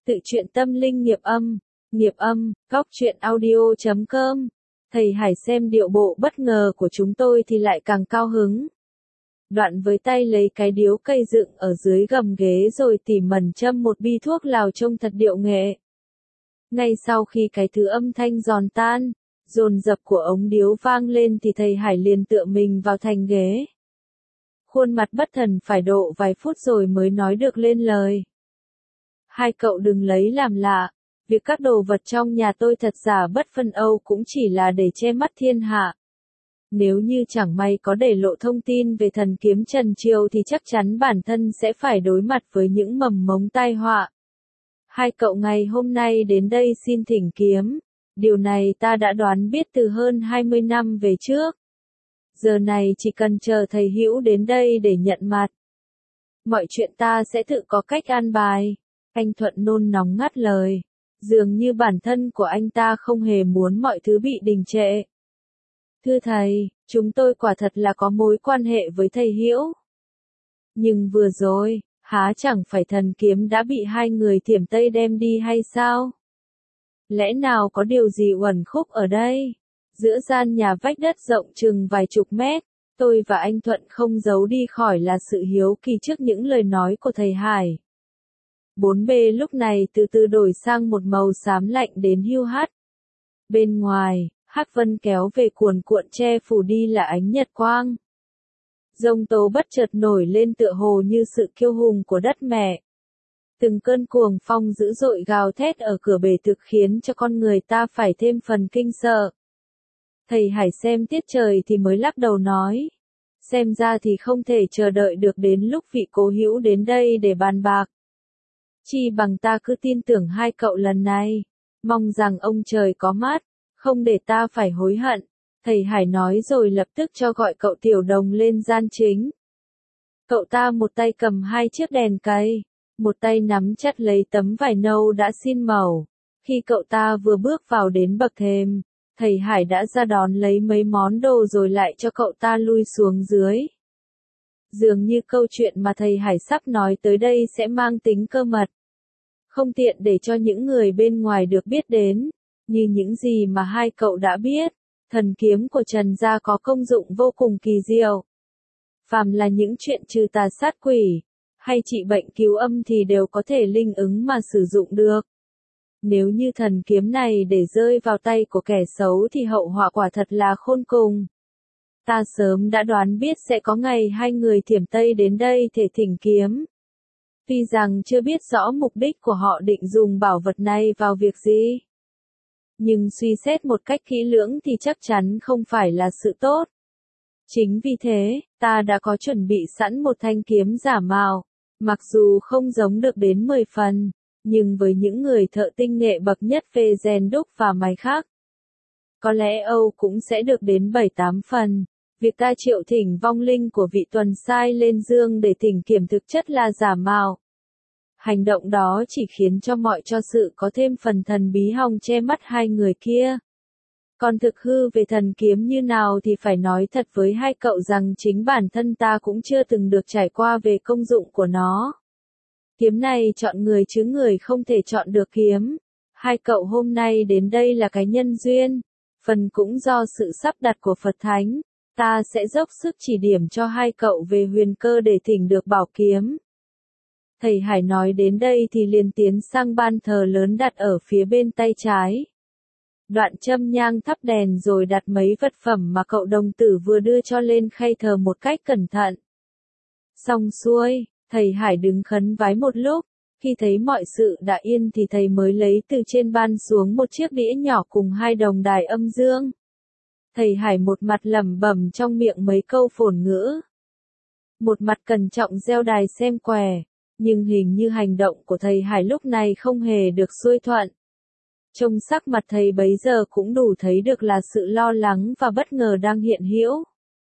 Tự truyện tâm linh nghiệp âm, góc truyện audio.com. Thầy Hải xem điệu bộ bất ngờ của chúng tôi thì lại càng cao hứng. Đoạn với tay lấy cái điếu cây dựng ở dưới gầm ghế rồi tỉ mẩn châm một bi thuốc lào trông thật điệu nghệ. Ngay sau khi cái thứ âm thanh giòn tan, dồn dập của ống điếu vang lên thì thầy Hải liền tựa mình vào thành ghế. Khuôn mặt bất thần phải độ vài phút rồi mới nói được lên lời. Hai cậu đừng lấy làm lạ, việc các đồ vật trong nhà tôi thật giả bất phân Âu cũng chỉ là để che mắt thiên hạ. Nếu như chẳng may có để lộ thông tin về thần kiếm Trần Triều thì chắc chắn bản thân sẽ phải đối mặt với những mầm mống tai họa. Hai cậu ngày hôm nay đến đây xin thỉnh kiếm, điều này ta đã đoán biết từ hơn 20 năm về trước. Giờ này chỉ cần chờ thầy Hữu đến đây để nhận mặt. Mọi chuyện ta sẽ tự có cách an bài. Anh Thuận nôn nóng ngắt lời. Dường như bản thân của anh ta không hề muốn mọi thứ bị đình trệ. Thưa thầy, chúng tôi quả thật là có mối quan hệ với thầy Hữu. Nhưng vừa rồi, há chẳng phải thần kiếm đã bị hai người thiểm Tây đem đi hay sao? Lẽ nào có điều gì uẩn khúc ở đây? Giữa gian nhà vách đất rộng chừng vài chục mét, tôi và anh Thuận không giấu đi khỏi là sự hiếu kỳ trước những lời nói của thầy Hải. 4B lúc này từ từ đổi sang một màu xám lạnh đến hiu hắt. Bên ngoài, hắc vân kéo về cuồn cuộn che phủ đi là ánh nhật quang. Giông tố bất chợt nổi lên tựa hồ như sự kiêu hùng của đất mẹ. Từng cơn cuồng phong dữ dội gào thét ở cửa bể thực khiến cho con người ta phải thêm phần kinh sợ. Thầy Hải xem tiết trời thì mới lắc đầu nói. Xem ra thì không thể chờ đợi được đến lúc vị cố hữu đến đây để bàn bạc. Chi bằng ta cứ tin tưởng hai cậu lần này. Mong rằng ông trời có mắt, không để ta phải hối hận. Thầy Hải nói rồi lập tức cho gọi cậu Tiểu Đồng lên gian chính. Cậu ta một tay cầm hai chiếc đèn cày, một tay nắm chặt lấy tấm vải nâu đã xin màu. Khi cậu ta vừa bước vào đến bậc thềm, thầy Hải đã ra đón lấy mấy món đồ rồi lại cho cậu ta lui xuống dưới. Dường như câu chuyện mà thầy Hải sắp nói tới đây sẽ mang tính cơ mật. Không tiện để cho những người bên ngoài được biết đến, như những gì mà hai cậu đã biết, thần kiếm của Trần gia có công dụng vô cùng kỳ diệu. Phàm là những chuyện trừ tà sát quỷ, hay trị bệnh cứu âm thì đều có thể linh ứng mà sử dụng được. Nếu như thần kiếm này để rơi vào tay của kẻ xấu thì hậu họa quả thật là khôn cùng. Ta sớm đã đoán biết sẽ có ngày hai người thiểm Tây đến đây để thỉnh kiếm. Tuy rằng chưa biết rõ mục đích của họ định dùng bảo vật này vào việc gì. Nhưng suy xét một cách kỹ lưỡng thì chắc chắn không phải là sự tốt. Chính vì thế, ta đã có chuẩn bị sẵn một thanh kiếm giả mạo. Mặc dù không giống được đến 10 phần, nhưng với những người thợ tinh nghệ bậc nhất về rèn đúc và máy khắc, có lẽ Âu cũng sẽ được đến 7-8 phần. Việc ta triệu thỉnh vong linh của vị tuần sai lên dương để thỉnh kiểm thực chất là giả mạo. Hành động đó chỉ khiến cho mọi cho sự có thêm phần thần bí hòng che mắt hai người kia. Còn thực hư về thần kiếm như nào thì phải nói thật với hai cậu rằng chính bản thân ta cũng chưa từng được trải qua về công dụng của nó. Kiếm này chọn người chứ người không thể chọn được kiếm. Hai cậu hôm nay đến đây là cái nhân duyên, phần cũng do sự sắp đặt của Phật Thánh. Ta sẽ dốc sức chỉ điểm cho hai cậu về huyền cơ để thỉnh được bảo kiếm. Thầy Hải nói đến đây thì liền tiến sang ban thờ lớn đặt ở phía bên tay trái. Đoạn châm nhang thắp đèn rồi đặt mấy vật phẩm mà cậu đồng tử vừa đưa cho lên khay thờ một cách cẩn thận. Xong xuôi, thầy Hải đứng khấn vái một lúc. Khi thấy mọi sự đã yên thì thầy mới lấy từ trên ban xuống một chiếc đĩa nhỏ cùng hai đồng đài âm dương. Thầy Hải một mặt lẩm bẩm trong miệng mấy câu phổn ngữ, một mặt cẩn trọng gieo đài xem quẻ, nhưng hình như hành động của thầy Hải lúc này không hề được xuôi thuận. Trông sắc mặt thầy bấy giờ cũng đủ thấy được là sự lo lắng và bất ngờ đang hiện hữu.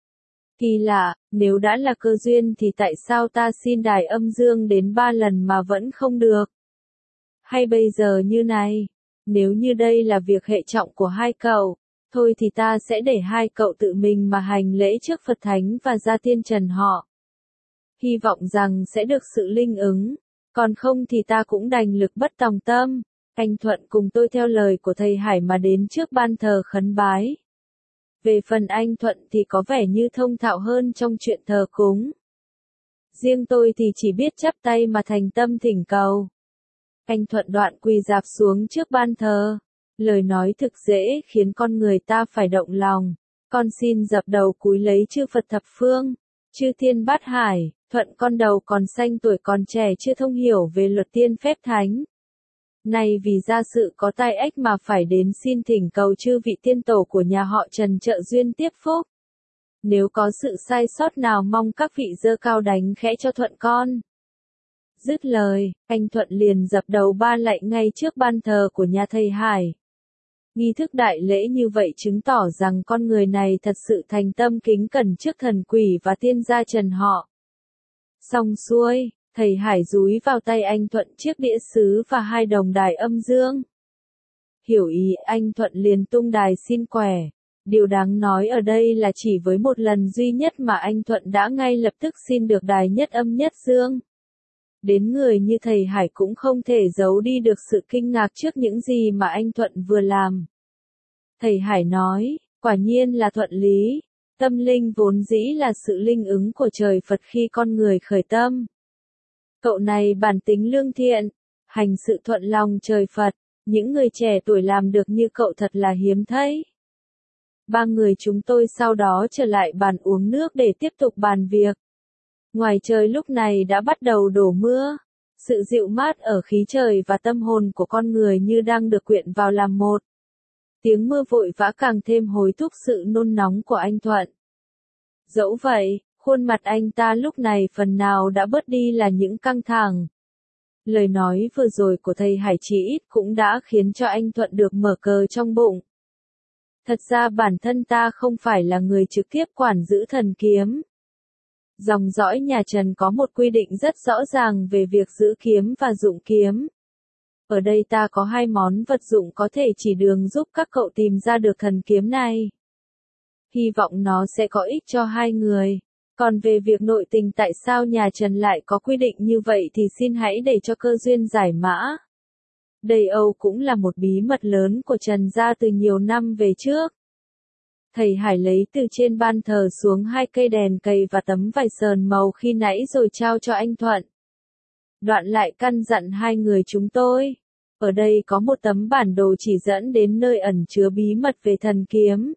Kỳ lạ, nếu đã là cơ duyên thì tại sao ta xin đài âm dương đến 3 lần mà vẫn không được? Hay bây giờ như này, nếu như đây là việc hệ trọng của hai cậu, thôi thì ta sẽ để hai cậu tự mình mà hành lễ trước Phật Thánh và gia tiên trần họ. Hy vọng rằng sẽ được sự linh ứng. Còn không thì ta cũng đành lực bất tòng tâm. Anh Thuận cùng tôi theo lời của thầy Hải mà đến trước ban thờ khấn bái. Về phần anh Thuận thì có vẻ như thông thạo hơn trong chuyện thờ cúng. Riêng tôi thì chỉ biết chắp tay mà thành tâm thỉnh cầu. Anh Thuận đoạn quỳ rạp xuống trước ban thờ. Lời nói thực dễ khiến con người ta phải động lòng. Con xin dập đầu cúi lấy chư Phật thập phương, chư thiên bát hải, Thuận con đầu còn xanh tuổi còn trẻ chưa thông hiểu về luật tiên phép thánh. Này vì gia sự có tai ách mà phải đến xin thỉnh cầu chư vị tiên tổ của nhà họ Trần trợ duyên tiếp phúc. Nếu có sự sai sót nào mong các vị giơ cao đánh khẽ cho Thuận con. Dứt lời, anh Thuận liền dập đầu ba lạy ngay trước ban thờ của nhà thầy Hải. Nghi thức đại lễ như vậy chứng tỏ rằng con người này thật sự thành tâm kính cẩn trước thần quỷ và tiên gia Trần họ. Xong xuôi, thầy Hải dúi vào tay anh Thuận chiếc đĩa sứ và 2 đồng đài âm dương. Hiểu ý, anh Thuận liền tung đài xin quẻ. Điều đáng nói ở đây là chỉ với một lần duy nhất mà anh Thuận đã ngay lập tức xin được đài nhất âm nhất dương. Đến người như thầy Hải cũng không thể giấu đi được sự kinh ngạc trước những gì mà anh Thuận vừa làm. Thầy Hải nói, quả nhiên là thuận lý. Tâm linh vốn dĩ là sự linh ứng của trời Phật khi con người khởi tâm. Cậu này bản tính lương thiện, hành sự thuận lòng trời Phật, những người trẻ tuổi làm được như cậu thật là hiếm thấy. 3 người chúng tôi sau đó trở lại bàn uống nước để tiếp tục bàn việc. Ngoài trời lúc này đã bắt đầu đổ mưa. Sự dịu mát ở khí trời và tâm hồn của con người như đang được quyện vào làm một. Tiếng mưa vội vã càng thêm hối thúc sự nôn nóng của anh Thuận. Dẫu vậy, khuôn mặt anh ta lúc này phần nào đã bớt đi là những căng thẳng. Lời nói vừa rồi của thầy Hải chỉ ít cũng đã khiến cho anh Thuận được mở cờ trong bụng. Thật ra bản thân ta không phải là người trực tiếp quản giữ thần kiếm. Dòng dõi nhà Trần có một quy định rất rõ ràng về việc giữ kiếm và dụng kiếm. Ở đây ta có 2 món vật dụng có thể chỉ đường giúp các cậu tìm ra được thần kiếm này. Hy vọng nó sẽ có ích cho 2 người. Còn về việc nội tình tại sao nhà Trần lại có quy định như vậy thì xin hãy để cho cơ duyên giải mã. Đây Âu cũng là một bí mật lớn của Trần gia từ nhiều năm về trước. Thầy Hải lấy từ trên ban thờ xuống 2 cây đèn cầy và tấm vải sờn màu khi nãy rồi trao cho anh Thuận. Đoạn lại căn dặn 2 người chúng tôi. Ở đây có một tấm bản đồ chỉ dẫn đến nơi ẩn chứa bí mật về thần kiếm.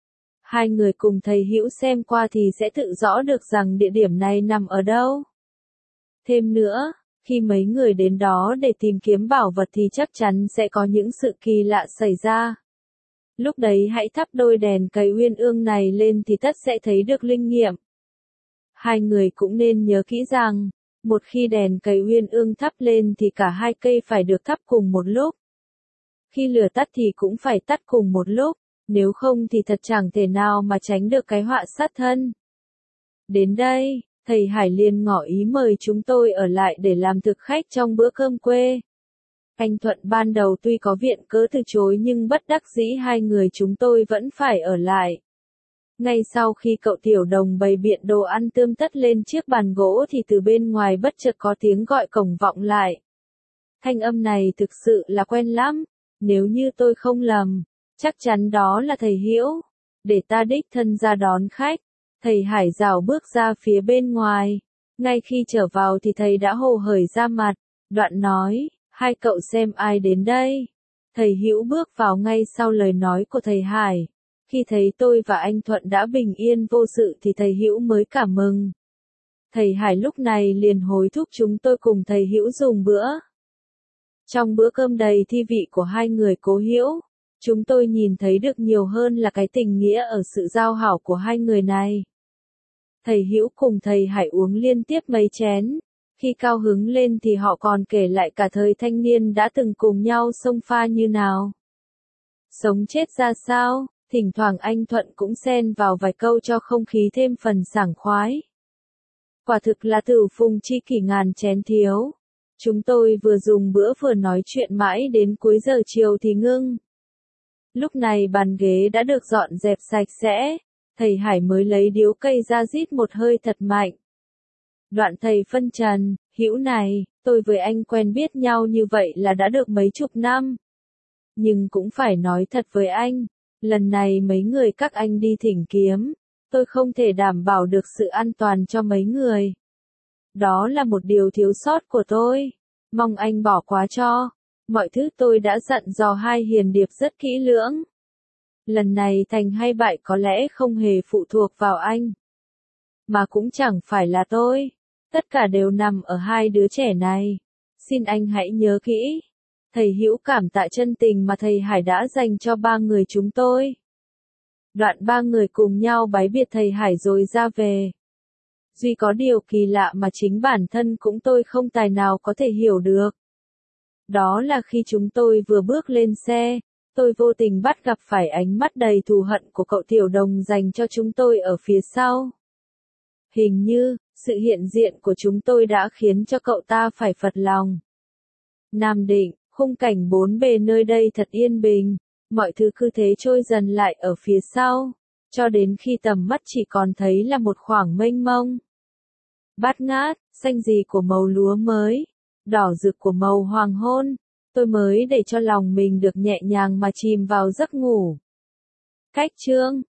2 người cùng thầy Hữu xem qua thì sẽ tự rõ được rằng địa điểm này nằm ở đâu. Thêm nữa, khi mấy người đến đó để tìm kiếm bảo vật thì chắc chắn sẽ có những sự kỳ lạ xảy ra. Lúc đấy hãy thắp đôi đèn cầy uyên ương này lên thì tất sẽ thấy được linh nghiệm. 2 người cũng nên nhớ kỹ rằng, một khi đèn cầy uyên ương thắp lên thì cả 2 cây phải được thắp cùng một lúc. Khi lửa tắt thì cũng phải tắt cùng một lúc, nếu không thì thật chẳng thể nào mà tránh được cái họa sát thân. Đến đây, thầy Hải liền ngỏ ý mời chúng tôi ở lại để làm thực khách trong bữa cơm quê. Anh Thuận ban đầu tuy có viện cớ từ chối nhưng bất đắc dĩ 2 người chúng tôi vẫn phải ở lại. Ngay sau khi cậu Tiểu Đồng bày biện đồ ăn tươm tất lên chiếc bàn gỗ thì từ bên ngoài bất chợt có tiếng gọi cổng vọng lại. Thanh âm này thực sự là quen lắm, nếu như tôi không lầm, chắc chắn đó là thầy Hữu. Để ta đích thân ra đón khách. Thầy Hải rảo bước ra phía bên ngoài. Ngay khi trở vào thì thầy đã hồ hởi ra mặt, đoạn nói, 2 cậu xem ai đến đây. Thầy Hữu bước vào ngay sau lời nói của thầy Hải. Khi thấy tôi và anh Thuận đã bình yên vô sự thì thầy Hữu mới cảm mừng. Thầy Hải lúc này liền hối thúc chúng tôi cùng thầy Hữu dùng bữa. Trong bữa cơm đầy thi vị của 2 người Cố Hữu, chúng tôi nhìn thấy được nhiều hơn là cái tình nghĩa ở sự giao hảo của 2 người này. Thầy Hữu cùng thầy Hải uống liên tiếp mấy chén. Khi cao hứng lên thì họ còn kể lại cả thời thanh niên đã từng cùng nhau xông pha như nào. Sống chết ra sao, thỉnh thoảng anh Thuận cũng xen vào vài câu cho không khí thêm phần sảng khoái. Quả thực là tử phùng chi kỷ ngàn chén thiếu. Chúng tôi vừa dùng bữa vừa nói chuyện mãi đến cuối giờ chiều thì ngưng. Lúc này bàn ghế đã được dọn dẹp sạch sẽ, thầy Hải mới lấy điếu cây ra rít một hơi thật mạnh. Đoạn thầy phân trần, Hữu này, Tôi với anh quen biết nhau như vậy là đã được mấy chục năm. Nhưng cũng phải nói thật với anh, lần này mấy người các anh đi thỉnh kiếm, tôi không thể đảm bảo được sự an toàn cho mấy người. Đó là một điều thiếu sót của tôi. Mong anh bỏ qua cho. Mọi thứ tôi đã dặn dò hai hiền điệp rất kỹ lưỡng. Lần này thành hay bại có lẽ không hề phụ thuộc vào anh. Mà cũng chẳng phải là tôi. Tất cả đều nằm ở hai đứa trẻ này. Xin anh hãy nhớ kỹ. Thầy Hữu cảm tạ chân tình mà thầy Hải đã dành cho ba người chúng tôi. Đoạn ba người cùng nhau bái biệt thầy Hải rồi ra về. Duy có điều kỳ lạ mà chính bản thân cũng tôi không tài nào có thể hiểu được. Đó là khi chúng tôi vừa bước lên xe, tôi vô tình bắt gặp phải ánh mắt đầy thù hận của cậu Tiểu Đồng dành cho chúng tôi ở phía sau. Hình như, sự hiện diện của chúng tôi đã khiến cho cậu ta phải phật lòng. Nam Định, khung cảnh bốn bề nơi đây thật yên bình, mọi thứ cứ thế trôi dần lại ở phía sau, cho đến khi tầm mắt chỉ còn thấy là một khoảng mênh mông. Bát ngát, xanh gì của màu lúa mới, đỏ rực của màu hoàng hôn, tôi mới để cho lòng mình được nhẹ nhàng mà chìm vào giấc ngủ. Cách chương